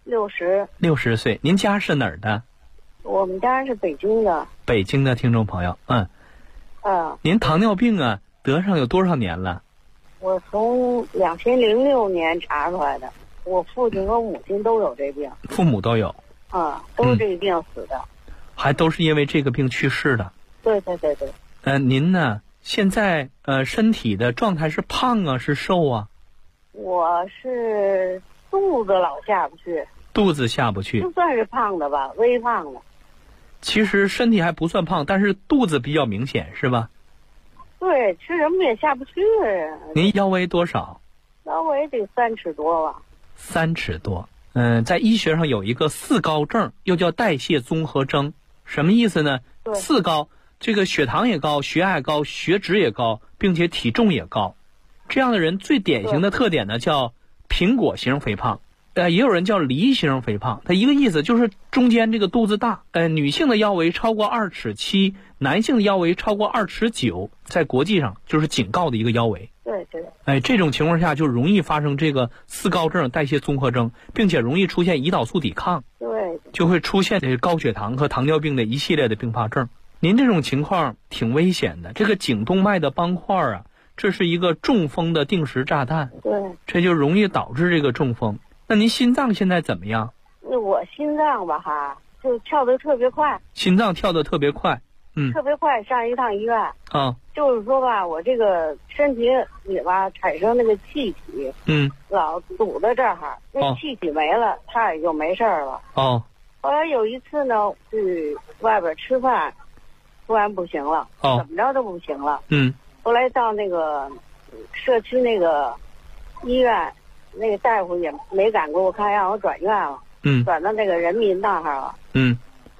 ？60岁。您家是哪儿的？ 我们家是北京的。 北京的听众朋友，您糖尿病啊得上有多少年了？ 我从2006年查出来的，我父亲和母亲都有这病。 父母都有？ 都是这个病死的。 还都是因为这个病去世的？ 对。 您呢？现在身体的状态是胖啊，是瘦啊？ 我是肚子老下不去。 肚子下不去， 就算是胖的吧，微胖的。 其实身体还不算胖，但是肚子比较明显，是吧？ 对，吃什么也下不去。 您腰围多少？ 腰围得3尺多吧。 3尺多。在医学上有一个4高症，又叫代谢综合征。什么意思呢？4高，这个血糖也高，血压也高，血脂也高，并且体重也高。这样的人最典型的特点呢，叫苹果型肥胖。也有人叫梨形肥胖，它一个意思就是中间这个肚子大。女性的腰围超过2尺7，男性的腰围超过2尺9，在国际上就是警告的一个腰围。 对。 这种情况下就容易发生这个4高症代谢综合征，并且容易出现胰岛素抵抗。 对。 就会出现这个高血糖和糖尿病的一系列的并发症。您这种情况挺危险的，这个颈动脉的斑块啊，这是一个中风的定时炸弹。 对。 这就容易导致这个中风。那您心脏现在怎么样？ 我心脏吧就跳得特别快。 心脏跳得特别快。 特别快，上一趟医院。就是说吧，我这个身体里吧产生那个气体，老堵在这儿，那气体没了，它也就没事了。后来有一次呢，去外边吃饭，突然不行了，怎么着都不行了。后来到那个社区那个医院，那个大夫也没敢给我看，让我转院了。转到那个人民那儿了。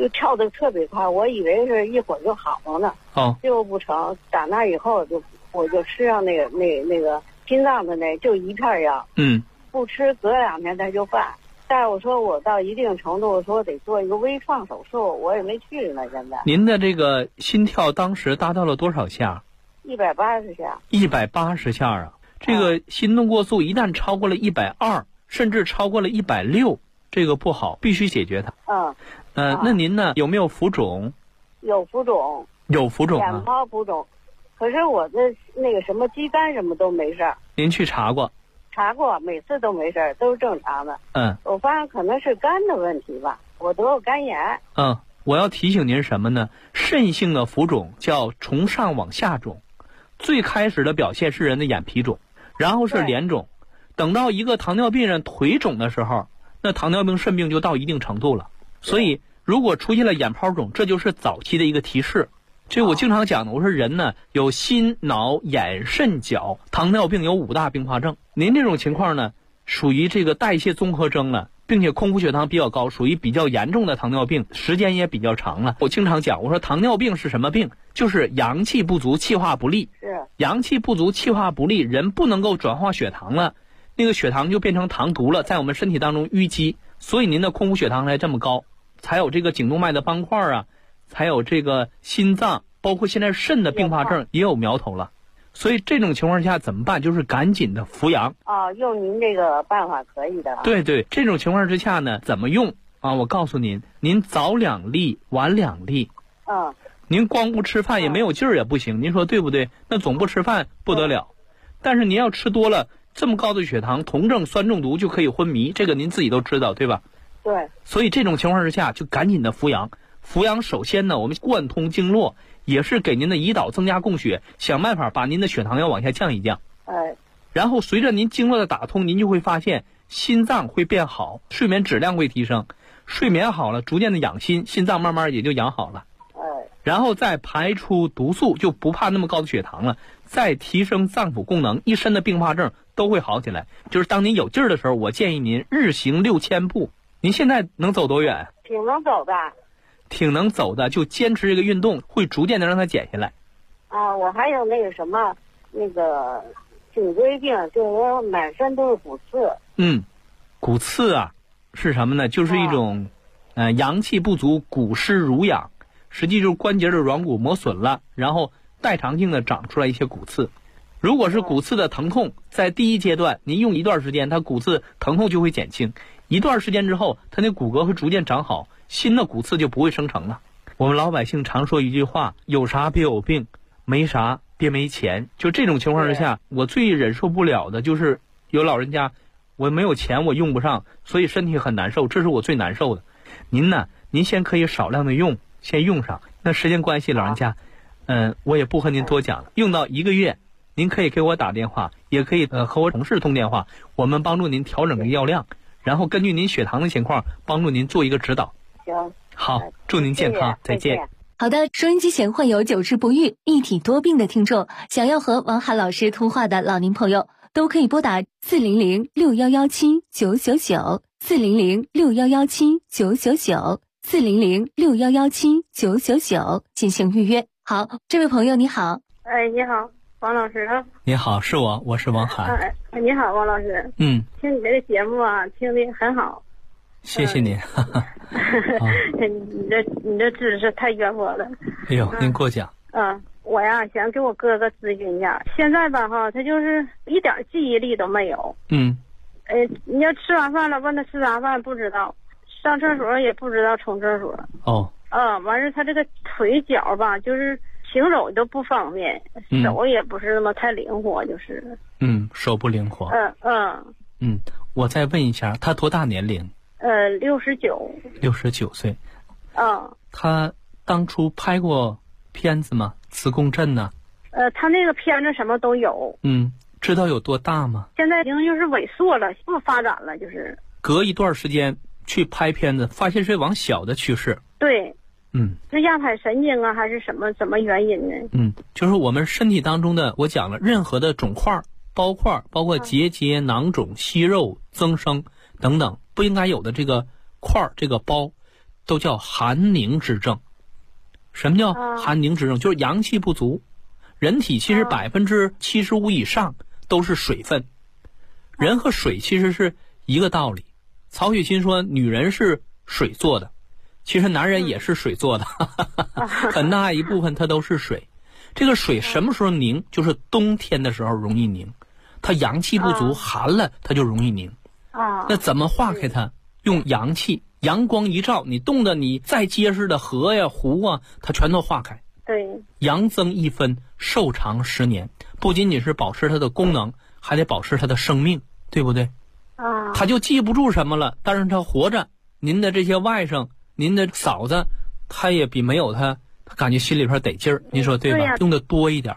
就跳得特别快，我以为是一会儿就好了呢。结果不成，打那以后我就吃上那个心脏的就一片药。不吃隔2天它就犯。但是我说我到一定程度，我说得做一个微创手术，我也没去呢。现在您的这个心跳当时达到了多少下 ？180下。 180下啊！这个心动过速一旦超过了120，甚至超过了160，这个不好，必须解决它。那您呢？有没有浮肿？ 有浮肿。 有浮肿啊？ 眼泡浮肿，可是我的那个什么肌酐什么都没事儿。 您去查过？ 查过，每次都没事儿，都是正常的。我发现可能是肝的问题吧，我得过肝炎。 我要提醒您什么呢？肾性的浮肿叫从上往下肿，最开始的表现是人的眼皮肿，然后是脸肿，等到一个糖尿病人腿肿的时候，那糖尿病肾病就到一定程度了。所以如果出现了眼泡肿，这就是早期的一个提示。这我经常讲的，我说人呢有心脑眼肾脚，糖尿病有5大并发症。您这种情况呢，属于这个代谢综合征了，并且空腹血糖比较高，属于比较严重的糖尿病，时间也比较长了。我经常讲，我说糖尿病是什么病？就是阳气不足，气化不利。阳气不足，气化不利，人不能够转化血糖了，那个血糖就变成糖毒了，在我们身体当中淤积，所以您的空腹血糖才这么高，才有这个颈动脉的斑块啊，才有这个心脏，包括现在肾的并发症也有苗头了。所以这种情况下怎么办？就是赶紧的服阳。 用您这个办法可以的。 对，这种情况之下呢，怎么用啊？我告诉您，您早2粒，晚2粒。您光不吃饭也没有劲儿也不行，您说对不对？那总不吃饭不得了。但是您要吃多了，这么高的血糖，酮症酸中毒就可以昏迷，这个您自己都知道，对吧？ 对。 所以这种情况之下，就赶紧的服阳。服阳首先呢，我们贯通经络，也是给您的胰岛增加供血，想办法把您的血糖要往下降一降。然后随着您经络的打通，您就会发现心脏会变好，睡眠质量会提升，睡眠好了，逐渐的养心，心脏慢慢也就养好了。然后再排出毒素，就不怕那么高的血糖了，再提升脏腑功能，一身的并发症都会好起来。就是当您有劲儿的时候，我建议您日行6000步。您现在能走多远？ 挺能走的。 挺能走的，就坚持这个运动，会逐渐的让它减下来。 我还有那个什么，那个颈椎病，就是我满身都是骨刺。 骨刺啊，是什么呢？就是一种，阳气不足，骨湿濡养，实际就是关节的软骨磨损了，然后代偿性的长出来一些骨刺。如果是骨刺的疼痛，在第一阶段，您用一段时间，它骨刺疼痛就会减轻。一段时间之后，它那骨骼会逐渐长好，新的骨刺就不会生成了。我们老百姓常说一句话，有啥别有病，没啥别没钱。就这种情况之下，我最忍受不了的就是有老人家，我没有钱，我用不上，所以身体很难受，这是我最难受的。您呢，您先可以少量的用，先用上。那时间关系，老人家，我也不和您多讲了。用到1个月，您可以给我打电话，也可以和我同事通电话，我们帮助您调整个药量，然后根据您血糖的情况，帮助您做一个指导。 行， 好，祝您健康，再见。 好的，收音机前患有久治不愈、一体多病的听众，想要和王涵老师通话的老年朋友，都可以拨打400-6117-999，400-6117-999，400-6117-999进行预约。好，这位朋友你好。 你好，王老师。 你好，是我是王涵。 你好，王老师。听你这个节目啊，听得很好。 谢谢您。 你这知识太渊博了。 哎呦，您过奖。 我呀想给我哥哥咨询一下，现在吧他就是一点记忆力都没有。你要吃完饭了，问他吃啥饭不知道，上厕所也不知道冲厕所。完事他这个腿脚吧，就是行走都不方便，手也不是那么太灵活，就是。 手不灵活。我再问一下，他多大年龄？69岁。他当初拍过片子吗？磁共振呢？ 他那个片子什么都有。 知道有多大吗？ 现在已经就是萎缩了，不发展了，就是。 隔一段时间去拍片子，发现是往小的趋势。 对。是压迫神经啊，还是什么原因呢？ 就是我们身体当中的，我讲了，任何的肿块、包块，包括结节、囊肿、息肉增生等等，不应该有的这个块、这个包， 都叫寒凝之症。什么叫寒凝之症？就是阳气不足。人体其实75%以上都是水分，人和水其实是一个道理。曹雪芹说女人是水做的，其实男人也是水做的，很大一部分它都是水。这个水什么时候凝？就是冬天的时候容易凝，它阳气不足，寒了它就容易凝。那怎么化开它？用阳气，阳光一照，你冻得你再结实的河呀湖啊，它全都化开。 对， 阳增一分，寿长10年，不仅仅是保持它的功能，还得保持它的生命，对不对？他就记不住什么了，但是他活着，您的这些外甥，您的嫂子，他也比没有他感觉心里边得劲儿，您说对吧？用的多一点。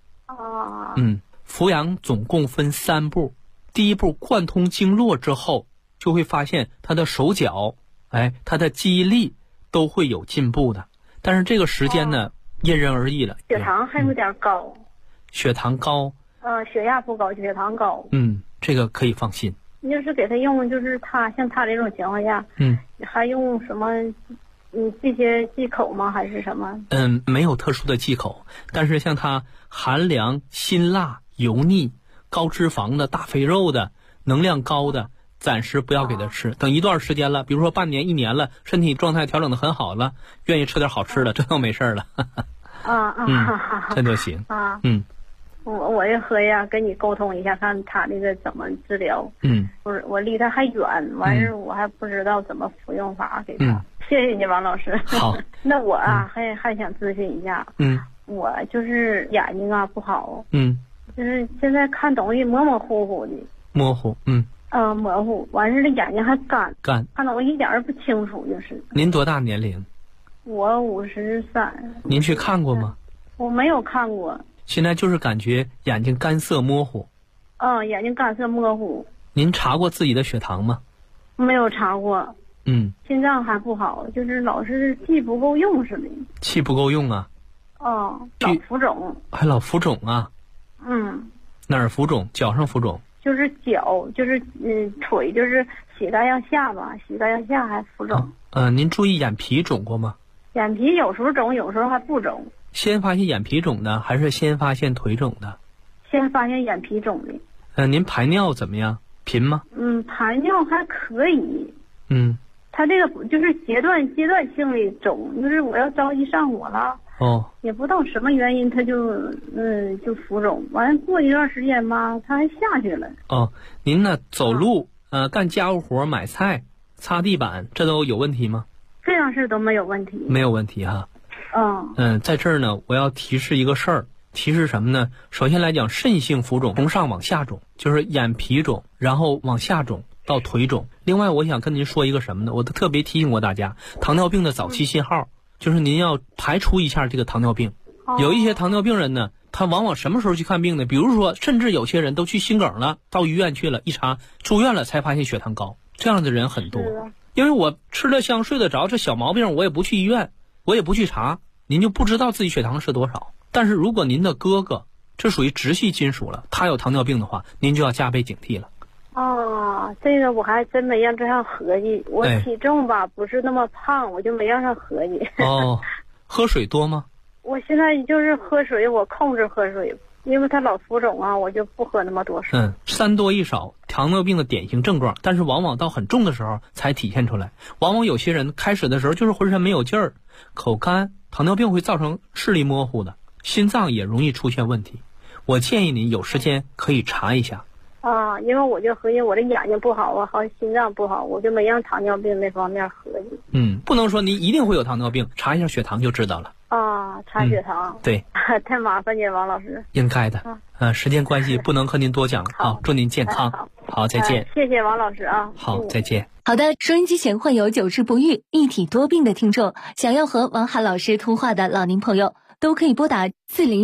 扶阳总共分3步，第一步贯通经络之后，就会发现他的手脚，他的记忆力都会有进步的。但是这个时间呢，因人而异了。 血糖还有点高。 血糖高。 血压不高，血糖高。 这个可以放心。 就是给他用，就是像他这种情况下，还用什么？这些忌口吗？还是什么？ 没有特殊的忌口，但是像他寒凉、辛辣、油腻、高脂肪的、大肥肉的、能量高的，暂时不要给他吃。等一段时间了，比如说半年、1年了，身体状态调整得很好了，愿意吃点好吃的，这都没事了。这就行。 我也合计跟你沟通一下，看他那个怎么治疗。不是，我离他还远，完事我还不知道怎么服用法给他。谢谢你，王老师。 好。 那我还想咨询一下。我就是眼睛不好。就是现在看东西模模糊糊的。 模糊。 模糊，完事这眼睛还干。看东西一点儿不清楚，就是。 您多大年龄？ 我53。 您去看过吗？ 我没有看过。 现在就是感觉眼睛干涩模糊。 眼睛干涩模糊。 您查过自己的血糖吗？ 没有查过。心脏还不好，就是老是气不够用似的。 气不够用啊？ 老浮肿。还老浮肿啊？哪儿浮肿？脚上浮肿？ 就是脚，就是腿，就是膝盖向下吧，膝盖向下还浮肿。 您注意眼皮肿过吗？ 眼皮有时候肿，有时候还不肿。 先发现眼皮肿的，还是先发现腿肿的？ 先发现眼皮肿的。 您排尿怎么样？频吗？ 排尿还可以。他这个就是阶段性的肿，就是我要着急上火了。也不知道什么原因，他就浮肿。完过一段时间吧，他还下去了。 您呢？走路干家务活、买菜、擦地板，这都有问题吗？ 这样事都没有问题。 没有问题哈。在这儿呢，我要提示一个事儿，提示什么呢？首先来讲，肾性浮肿从上往下肿，就是眼皮肿，然后往下肿到腿肿。另外，我想跟您说一个什么呢？我特别提醒过大家，糖尿病的早期信号，就是您要排除一下这个糖尿病。有一些糖尿病人呢，他往往什么时候去看病呢？比如说，甚至有些人都去心梗了，到医院去了，一查住院了，才发现血糖高，这样的人很多。因为我吃得香睡得着，这小毛病我也不去医院，我也不去查，您就不知道自己血糖是多少。但是如果您的哥哥这属于直系亲属了，他有糖尿病的话，您就要加倍警惕了。 这个我还真没让这样合计。我体重吧不是那么胖，我就没让他合计。 喝水多吗？ 我现在就是喝水，我控制喝水，因为他老浮肿我就不喝那么多水。 3多1少，糖尿病的典型症状，但是往往到很重的时候才体现出来。往往有些人开始的时候就是浑身没有劲儿，口干，糖尿病会造成视力模糊的，心脏也容易出现问题。我建议您有时间可以查一下。 因为我就合计我这眼睛不好好像心脏不好，我就没让糖尿病那方面合计。 不能说您一定会有糖尿病，查一下血糖就知道了。 查血糖。 对。 太麻烦你了，王老师。 应该的。时间关系不能和您多讲。好，祝您健康。好，再见。 谢谢王老师啊。 好，再见。 好的，收音机前患有久治不愈、一体多病的听众，想要和王涵老师通话的老年朋友，都可以拨打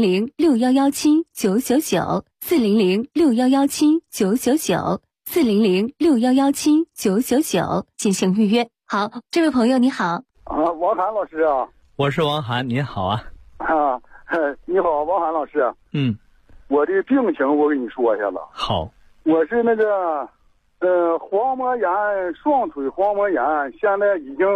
400-6117-999 400-6117-999 400-6117-999进行预约。好，这位朋友你好。 王涵老师啊。 我是王涵，您好啊。 你好，王涵老师。我的病情我跟你说一下子。 好。 我是那个黄膜炎，双腿黄膜炎，现在已经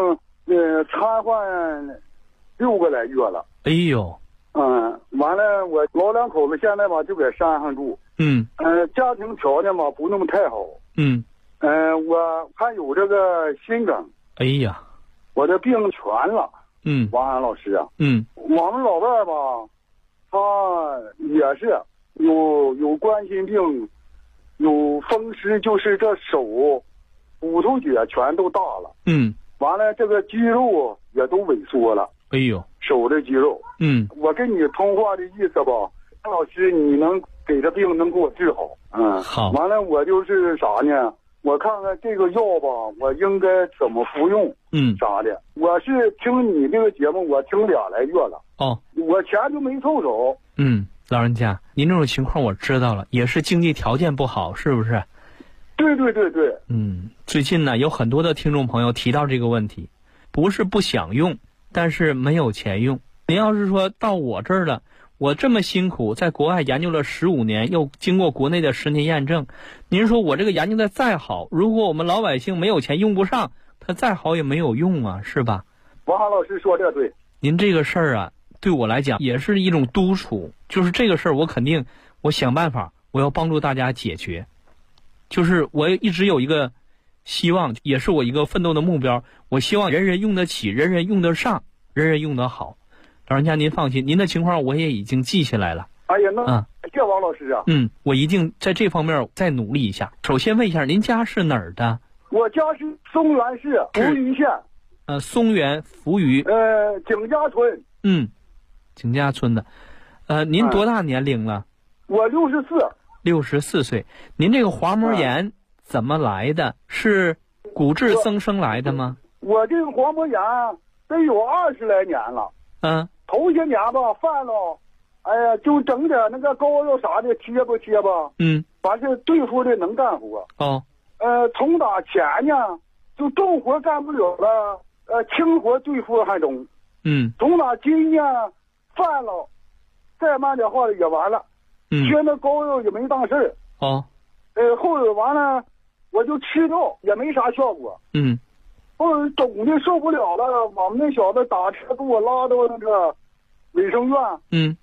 瘫痪6个来月了。 哎呦。 完了，我老两口子现在吧就在山上住。家庭条件吧不那么太好。我还有这个心梗。 哎呀， 我的病全了。王安老师啊。我们老伴儿吧，他也是有冠心病，有风湿，就是这手骨头节全都大了。完了这个肌肉也都萎缩了。 哎呦， 手的肌肉。我跟你通话的意思吧，老师，你能给这病能给我治好。 好。 完了我就是啥呢？我看看这个药吧，我应该怎么服用？啥的。我是听你这个节目，我听2来月了。我钱就没凑手。 老人家，您这种情况我知道了，也是经济条件不好，是不是？ 对对对对。 最近呢，有很多的听众朋友提到这个问题，不是不想用，但是没有钱用。您要是说到我这儿了，我这么辛苦，在国外研究了15年，又经过国内的10年验证，您说我这个研究的再好，如果我们老百姓没有钱用不上，它再好也没有用啊，是吧？ 王涵老师说这对。 您这个事儿啊，对我来讲也是一种督促，就是这个事儿我肯定我想办法，我要帮助大家解决。就是我一直有一个希望，也是我一个奋斗的目标，我希望人人用得起，人人用得上，人人用得好。老人家您放心，您的情况我也已经记下来了。 哎呀，那谢王老师啊。 我一定在这方面再努力一下。首先问一下，您家是哪儿的？ 我家是松原市扶余县。 松原扶余。 景家村。 景家村的。您多大年龄了？ 我64。 64岁。您这个滑膜炎怎么来的？是骨质增生来的吗？ 我这个滑膜炎得有20来年了。头些年吧犯了，哎呀，就整点那个膏药啥的贴吧。完事对付的能干活。从打前呢，就重活干不了了，轻活对付还中。从打今呢犯了，再慢点话也完了。贴那膏药也没当事儿。后来完了，我就吃药也没啥效果。后来肿的受不了了，我们那小子打车给我拉到那个卫生院。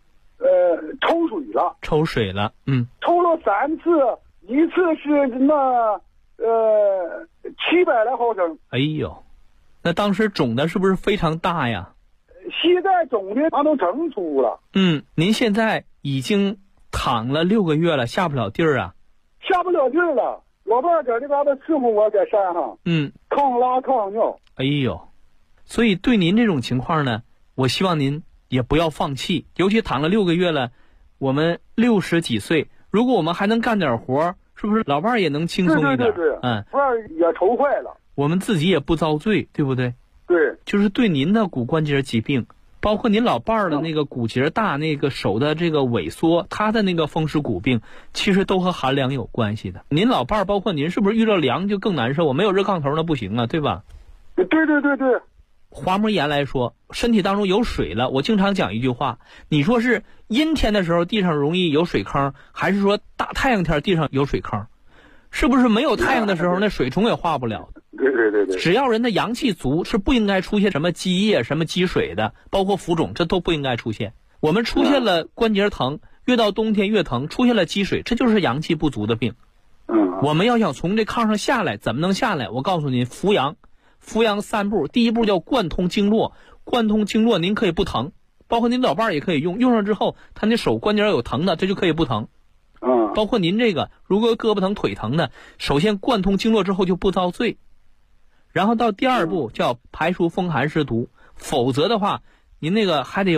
抽水了。抽了3次，一次是那700来毫升。 哎呦，那当时肿的是不是非常大呀？ 膝盖肿的它都整出了。 您现在已经躺了6个月了，下不了地儿啊？ 下不了地儿了。老伴在这嘎达伺候我，在山上。抗拉抗尿。 哎呦，所以对您这种情况呢，我希望您也不要放弃。尤其躺了6个月了，我们60几岁，如果我们还能干点活，是不是老伴也能轻松一点？ 对。伴也愁坏了。 我们自己也不遭罪，对不对？ 对。 就是对您的骨关节疾病，包括您老伴儿的那个骨节大，那个手的这个萎缩，他的那个风湿骨病，其实都和寒凉有关系的。您老伴儿包括您，是不是遇到凉就更难受？我没有热炕头那不行啊，对吧？ 对。 滑膜炎来说，身体当中有水了，我经常讲一句话，你说是阴天的时候地上容易有水坑，还是说大太阳天地上有水坑？是不是没有太阳的时候那水虫也化不了？ 对。 只要人的阳气足，是不应该出现什么积液、什么积水的，包括浮肿，这都不应该出现。我们出现了关节疼，越到冬天越疼，出现了积水，这就是阳气不足的病。我们要想从这炕上下来，怎么能下来？我告诉您，扶阳3步，第一步叫贯通经络。贯通经络您可以不疼，包括您老伴儿也可以用上之后，他那手关节有疼的，这就可以不疼。包括您这个如果胳膊疼腿疼的，首先贯通经络之后就不遭罪，然后到第2步叫排除风寒湿毒，否则的话您那个还得有